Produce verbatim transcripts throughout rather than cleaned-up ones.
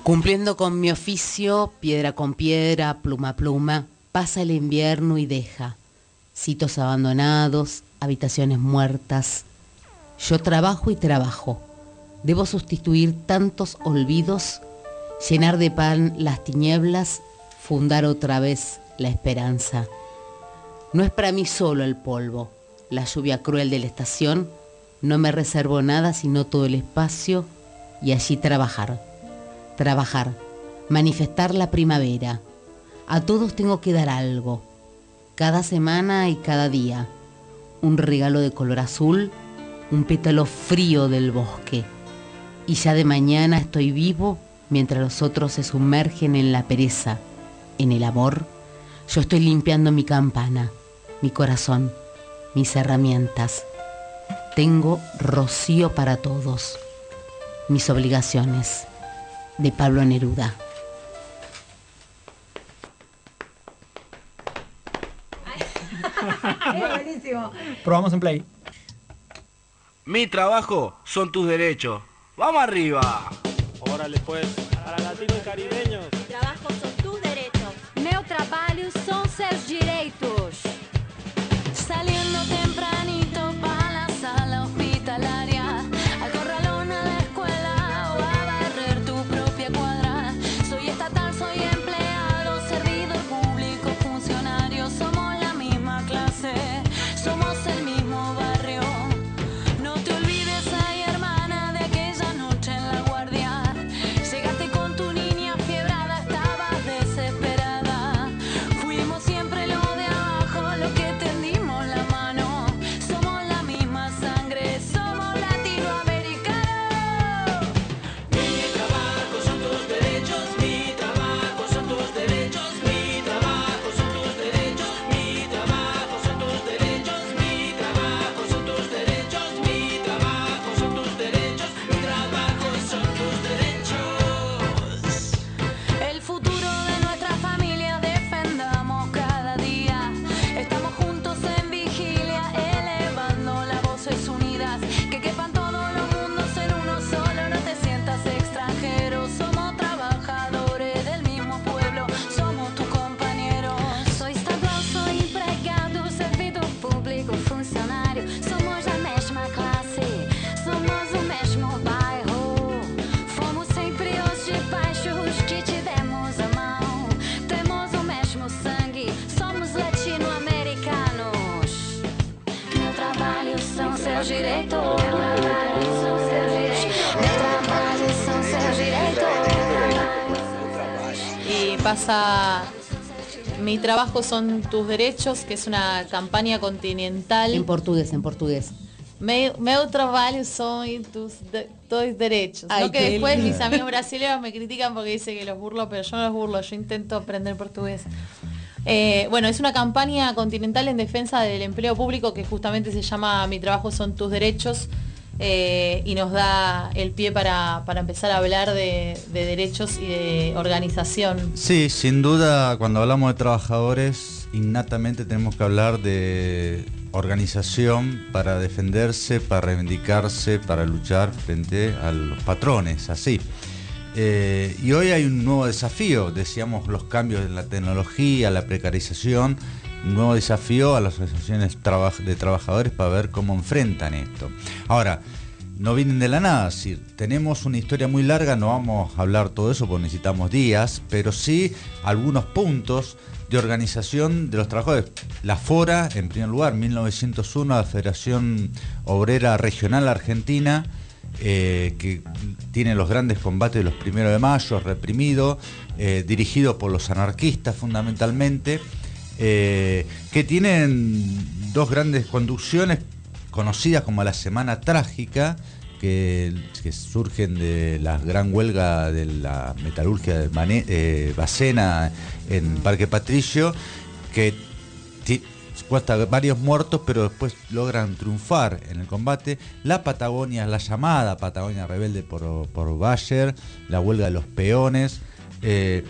Cumpliendo con mi oficio, piedra con piedra, pluma a pluma, pasa el invierno y deja sitios abandonados, habitaciones muertas. Yo trabajo y trabajo. Debo sustituir tantos olvidos, llenar de pan las tinieblas, fundar otra vez la esperanza. No es para mí solo el polvo, la lluvia cruel de la estación. No me reservo nada sino todo el espacio y allí trabajar. Trabajar, manifestar la primavera. A todos tengo que dar algo, cada semana y cada día. Un regalo de color azul, un pétalo frío del bosque. Y ya de mañana estoy vivo mientras los otros se sumergen en la pereza, en el amor. Yo estoy limpiando mi campana, mi corazón, mis herramientas. Tengo rocío para todos. Mis obligaciones. De Pablo Neruda. Es buenísimo. Probamos en play. Mi trabajo son tus derechos. ¡Vamos arriba! Órale pues, para latinos y caribeños. Mi trabajo son tus derechos. Meu trabalho são seus direitos. Saliendo tempranito para la sala hospitalaria, al corralón a la escuela o a barrer tu propia cuadra. Soy estatal, soy empleado, servidor público, funcionario. Somos la misma clase, somos el mismo barrio. No te olvides, ay hermana, de aquella noche en la guardia. Llegaste con tu niña fiebrada, estabas desesperada. Fuimos siempre lo de abajo, los que tendimos la mano. Somos la misma sangre, somos latinoamericanos. Mi trabajo son tus derechos, mi trabajo son tus derechos, mi trabajo son tus derechos, mi trabajo son tus derechos, mi trabajo son tus derechos, mi trabajo son tus derechos, mi trabajo son tus derechos. El futuro de nuestra familia defendamos cada día. Estamos juntos en vigilia, elevando las voces unidas. Que quepan todos los mundos en uno solo, no te sientas extranjero. Somos trabajadores del mismo pueblo, somos tus compañeros. Soy estadual, soy empregado, servidor público, funcionário. Somos a mesma classe, somos o mesmo bairro. Fomos sempre os de baixo, os que te demos a mão. Temos o mesmo sangue, somos latino-americanos. Meu trabalho são seus direitos. Meu trabalho são seus direitos. Meu trabalho são seus direitos. Y pasa Mi trabajo son tus derechos, que es una campaña continental. En portugués, en portugués. Meu, meu trabalho son tus, de, tus derechos. Ay, no que qué después lindo. mis amigos brasileños me critican porque dicen que los burlo, pero yo no los burlo, yo intento aprender portugués. Eh, bueno, es una campaña continental en defensa del empleo público que justamente se llama Mi trabajo son tus derechos, eh, y nos da el pie para, para empezar a hablar de, de derechos y de organización. Sí, sin duda, cuando hablamos de trabajadores, innatamente tenemos que hablar de organización para defenderse, para reivindicarse, para luchar frente a los patrones, así. Eh, y hoy hay un nuevo desafío, decíamos los cambios en la tecnología, la precarización, un nuevo desafío a las asociaciones traba- de trabajadores para ver cómo enfrentan esto. Ahora, no vienen de la nada, es decir, tenemos una historia muy larga, no vamos a hablar todo eso porque necesitamos días, pero sí algunos puntos de organización de los trabajadores. La FORA, en primer lugar, mil novecientos uno, la Federación Obrera Regional Argentina, eh, que tiene los grandes combates de los primeros de mayo, reprimido, eh, dirigido por los anarquistas fundamentalmente, eh, que tienen dos grandes conducciones conocidas como la Semana Trágica, que, que surgen de la gran huelga de la metalurgia de Mané, eh, Bacena en Parque Patricio, que t- cuesta varios muertos, pero después logran triunfar en el combate. La Patagonia, la llamada Patagonia Rebelde por, por Bayer, la huelga de los peones. Eh,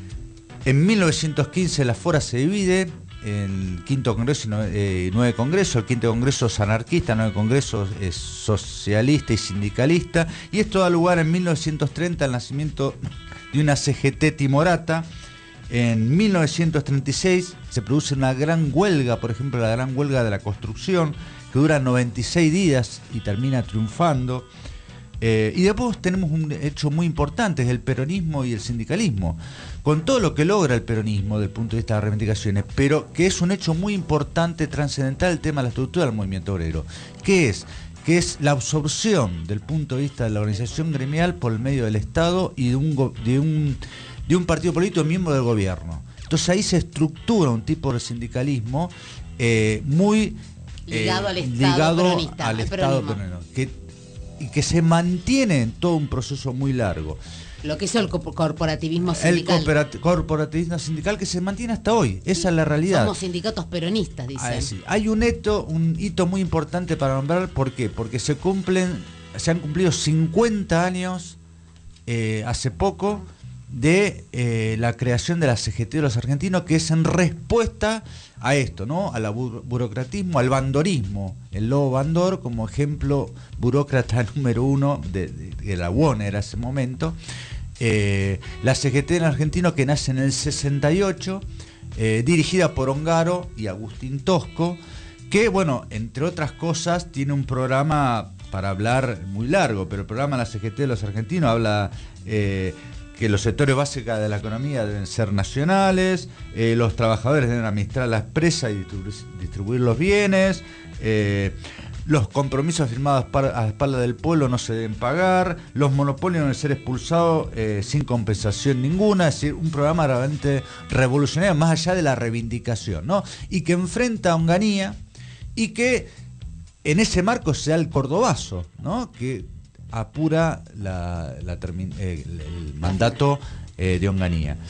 en mil novecientos quince la FORA se divide en quinto congreso y nueve, eh, nueve congresos. El quinto congreso es anarquista, nueve congresos es socialista y sindicalista, y esto da lugar en mil novecientos treinta al nacimiento de una C G T timorata. En mil novecientos treinta y seis se produce una gran huelga, por ejemplo la gran huelga de la construcción, que dura noventa y seis días y termina triunfando. Eh, y después tenemos un hecho muy importante, es el peronismo y el sindicalismo, con todo lo que logra el peronismo desde el punto de vista de las reivindicaciones, pero que es un hecho muy importante, trascendental, el tema de la estructura del movimiento obrero. ¿Qué es? Que es la absorción del punto de vista de la organización gremial por el medio del Estado y de un, go- de un, de un partido político miembro del gobierno. Entonces ahí se estructura un tipo de sindicalismo eh, muy Ligado eh, al Estado ligado peronista, al al Estado peronismo. peronista, que y que se mantiene en todo un proceso muy largo. Lo que hizo el co- corporativismo El sindical. corporat- corporativismo sindical que se mantiene hasta hoy, esa es la realidad. Somos sindicatos peronistas, dicen. Ah, sí. Hay un hito, un hito muy importante para nombrar, ¿por qué? Porque se cumplen, se han cumplido cincuenta años eh, hace poco de eh, la creación de la C G T de los argentinos, que es en respuesta a esto, ¿no? Al bu- burocratismo, al bandorismo. El lobo Bandor como ejemplo burócrata número uno de, de, de la U O N era ese momento. Eh, la C G T en argentino, que nace en el sesenta y ocho, eh, dirigida por Ongaro y Agustín Tosco, que, bueno, entre otras cosas, tiene un programa para hablar muy largo, pero el programa de la C G T de los argentinos habla eh, que los sectores básicos de la economía deben ser nacionales, eh, los trabajadores deben administrar la empresa y distribuir, distribuir los bienes, eh, los compromisos firmados a espaldas del pueblo no se deben pagar, los monopolios deben ser expulsados eh, sin compensación ninguna, es decir, un programa realmente revolucionario más allá de la reivindicación, ¿no? Y que enfrenta a Onganía y que en ese marco se da el cordobazo, ¿no? Que apura la, la termi- eh, el, el mandato eh, de Onganía.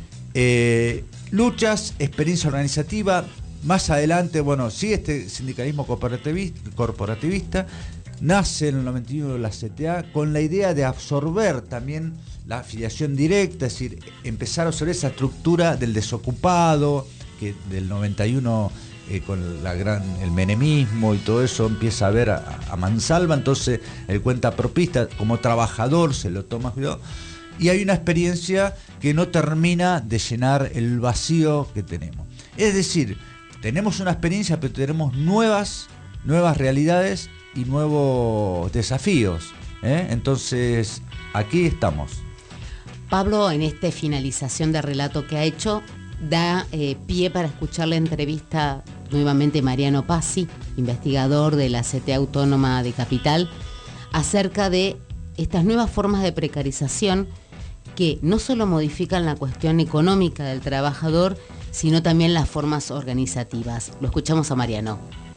Eh, luchas, experiencia organizativa. Más adelante, bueno, sigue este sindicalismo corporativista, corporativista, nace en el noventa y uno la C T A con la idea de absorber también la afiliación directa, es decir, empezar a absorber esa estructura del desocupado, que del noventa y uno eh, con la gran, el menemismo y todo eso empieza a ver a, a mansalva, entonces el cuentapropista como trabajador se lo toma cuidado. Y hay una experiencia que no termina de llenar el vacío que tenemos. Es decir, tenemos una experiencia, pero tenemos nuevas, nuevas realidades y nuevos desafíos, ¿eh? Entonces, aquí estamos. Pablo, en esta finalización de relato que ha hecho, da eh, pie para escuchar la entrevista nuevamente Mariano Pazzi, investigador de la C T A Autónoma de Capital, acerca de estas nuevas formas de precarización que no solo modifican la cuestión económica del trabajador, sino también las formas organizativas. Lo escuchamos a Mariano.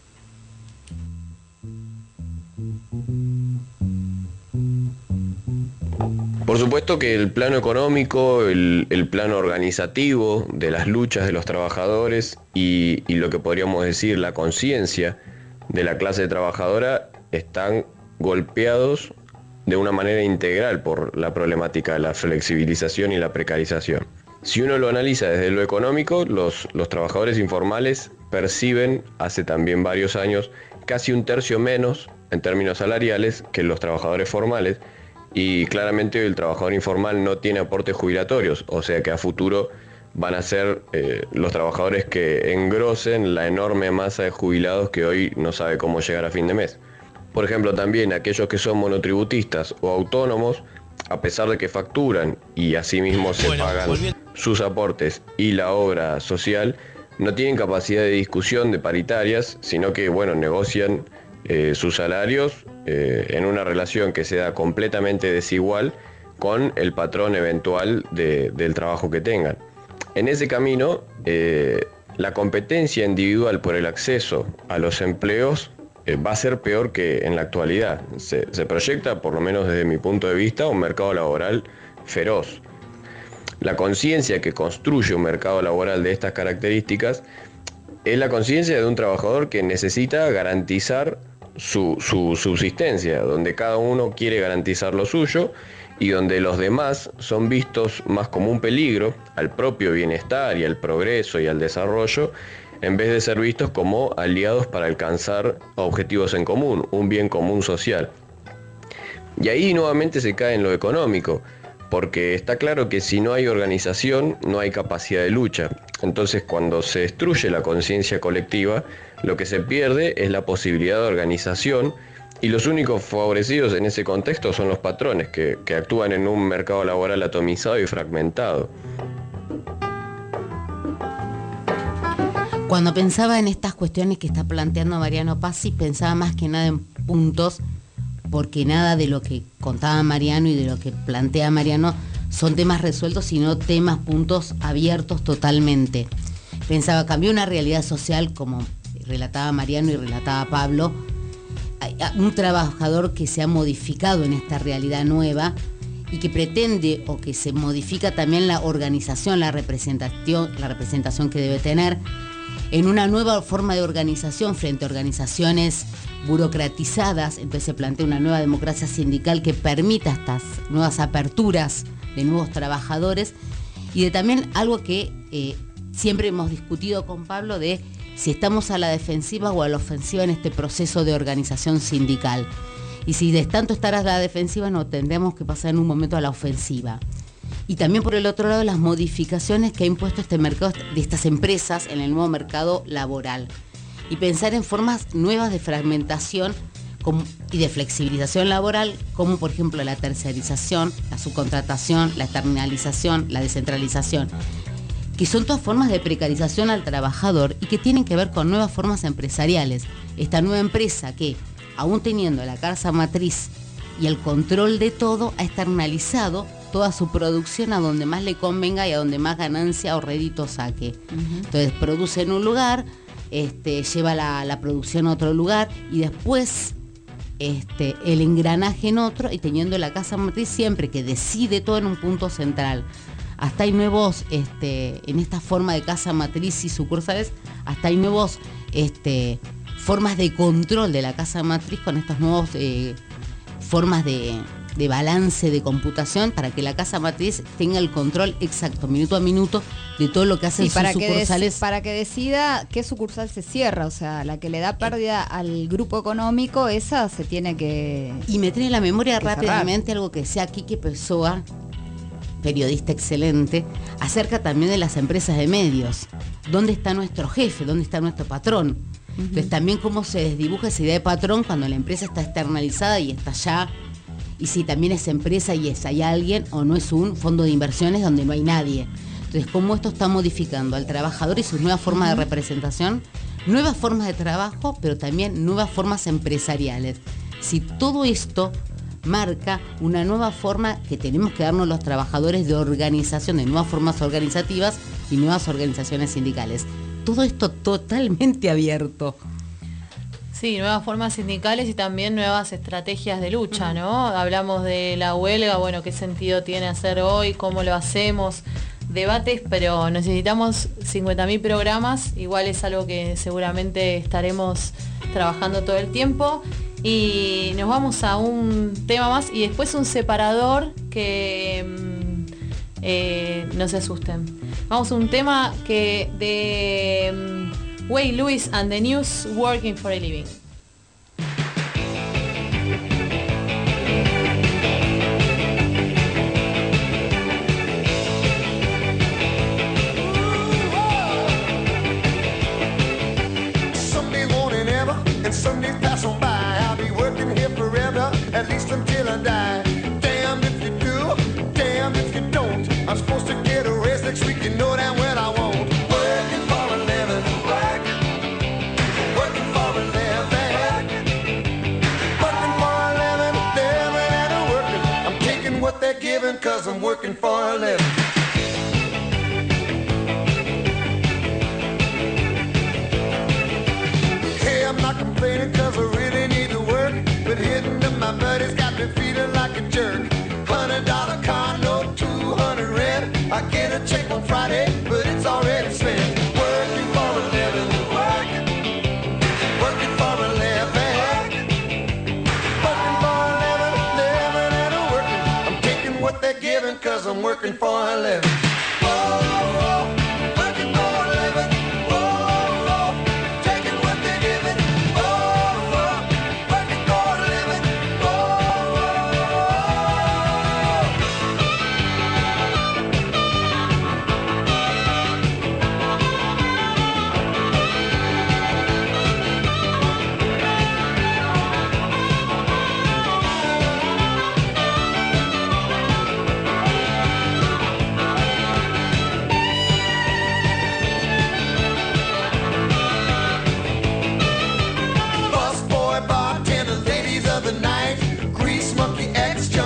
Por supuesto que el plano económico, el, el plano organizativo de las luchas de los trabajadores y, y lo que podríamos decir la conciencia de la clase trabajadora están golpeados de una manera integral por la problemática de la flexibilización y la precarización. Si uno lo analiza desde lo económico, los, los trabajadores informales perciben hace también varios años casi un tercio menos en términos salariales que los trabajadores formales, y claramente el trabajador informal no tiene aportes jubilatorios, o sea que a futuro van a ser eh, los trabajadores que engrosen la enorme masa de jubilados que hoy no sabe cómo llegar a fin de mes. Por ejemplo, también aquellos que son monotributistas o autónomos, a pesar de que facturan y asimismo se bueno, pagan volviendo. sus aportes y la obra social, no tienen capacidad de discusión de paritarias, sino que bueno, negocian eh, sus salarios eh, en una relación que sea completamente desigual con el patrón eventual de, del trabajo que tengan. En ese camino, eh, la competencia individual por el acceso a los empleos eh, va a ser peor que en la actualidad. Se, se proyecta, por lo menos desde mi punto de vista, un mercado laboral feroz. La conciencia que construye un mercado laboral de estas características es la conciencia de un trabajador que necesita garantizar su, su subsistencia, donde cada uno quiere garantizar lo suyo y donde los demás son vistos más como un peligro al propio bienestar y al progreso y al desarrollo, en vez de ser vistos como aliados para alcanzar objetivos en común, un bien común social. Y ahí nuevamente se cae en lo económico, porque está claro que si no hay organización, no hay capacidad de lucha. Entonces, cuando se destruye la conciencia colectiva, lo que se pierde es la posibilidad de organización, y los únicos favorecidos en ese contexto son los patrones, que, que actúan en un mercado laboral atomizado y fragmentado. Cuando pensaba en estas cuestiones que está planteando Mariano Pazzi, pensaba más que nada en puntos, porque nada de lo que contaba Mariano y de lo que plantea Mariano son temas resueltos, sino temas, puntos abiertos totalmente. Pensaba, cambió una realidad social, como relataba Mariano y relataba Pablo, un trabajador que se ha modificado en esta realidad nueva y que pretende, o que se modifica también la organización, la representación, la representación que debe tener, en una nueva forma de organización frente a organizaciones burocratizadas. Entonces se plantea una nueva democracia sindical que permita estas nuevas aperturas de nuevos trabajadores, y de también algo que eh, siempre hemos discutido con Pablo, de si estamos a la defensiva o a la ofensiva en este proceso de organización sindical. Y si de tanto estar a la defensiva, no tendremos que pasar en un momento a la ofensiva. Y también por el otro lado, las modificaciones que ha impuesto este mercado de estas empresas en el nuevo mercado laboral. Y pensar en formas nuevas de fragmentación como, y de flexibilización laboral, como por ejemplo la tercerización, la subcontratación, la externalización, la descentralización, que son todas formas de precarización al trabajador y que tienen que ver con nuevas formas empresariales. Esta nueva empresa que, aún teniendo la casa matriz y el control de todo, ha externalizado toda su producción a donde más le convenga y a donde más ganancia o rédito saque. Uh-huh. Entonces produce en un lugar, este, lleva la, la producción a otro lugar, y después este, el engranaje en otro, y teniendo la casa matriz siempre que decide todo en un punto central. Hasta hay nuevos, este, en esta forma de casa matriz y sucursales, hasta hay nuevos este, formas de control de la casa matriz, con estas nuevas eh, formas de, de balance de computación, para que la casa matriz tenga el control exacto, minuto a minuto, de todo lo que hacen sí, para sus que sucursales. Des, para que decida qué sucursal se cierra, o sea, la que le da pérdida al grupo económico, esa se tiene que... Y me trae a la memoria rápidamente cerrar. Algo que decía Quique Pessoa, periodista excelente, acerca también de las empresas de medios. ¿Dónde está nuestro jefe? ¿Dónde está nuestro patrón? Uh-huh. Entonces también cómo se desdibuja esa idea de patrón cuando la empresa está externalizada y está allá, y si también es empresa y es hay alguien, o no es un fondo de inversiones donde no hay nadie. Entonces cómo esto está modificando al trabajador y sus nuevas formas uh-huh. de representación, nuevas formas de trabajo, pero también nuevas formas empresariales. Si todo esto marca una nueva forma que tenemos que darnos los trabajadores de organización, de nuevas formas organizativas y nuevas organizaciones sindicales. Todo esto totalmente abierto. Sí, nuevas formas sindicales y también nuevas estrategias de lucha, ¿no? Hablamos de la huelga, bueno, qué sentido tiene hacer hoy, cómo lo hacemos, debates, pero necesitamos cincuenta mil programas, igual es algo que seguramente estaremos trabajando todo el tiempo. Y nos vamos a un tema más y después un separador que eh, no se asusten. Vamos a un tema que de um, Huey Lewis and the News, Working for a Living. Someday won't it ever, and someday pass on by. At least until I die. Damn if you do, damn if you don't. I'm supposed to get a raise next week, you know damn well I won't. Working for a living, work. Working for a living, working for a living, living and a working. I'm taking what they're giving, cause I'm working for a living. Hey, I'm not complaining cause I really need to work, but hitting to my buddies got me feeling like a jerk. Hundred dollar car note, two hundred rent. I get a check on Friday, but it's already spent. Working for a living, work. Working for a living, working for a living, living and a working. I'm taking what they're giving, cause I'm working for a living. Whoa, working for a living. Whoa, taking what they're giving. Working for a living. ex-Jones.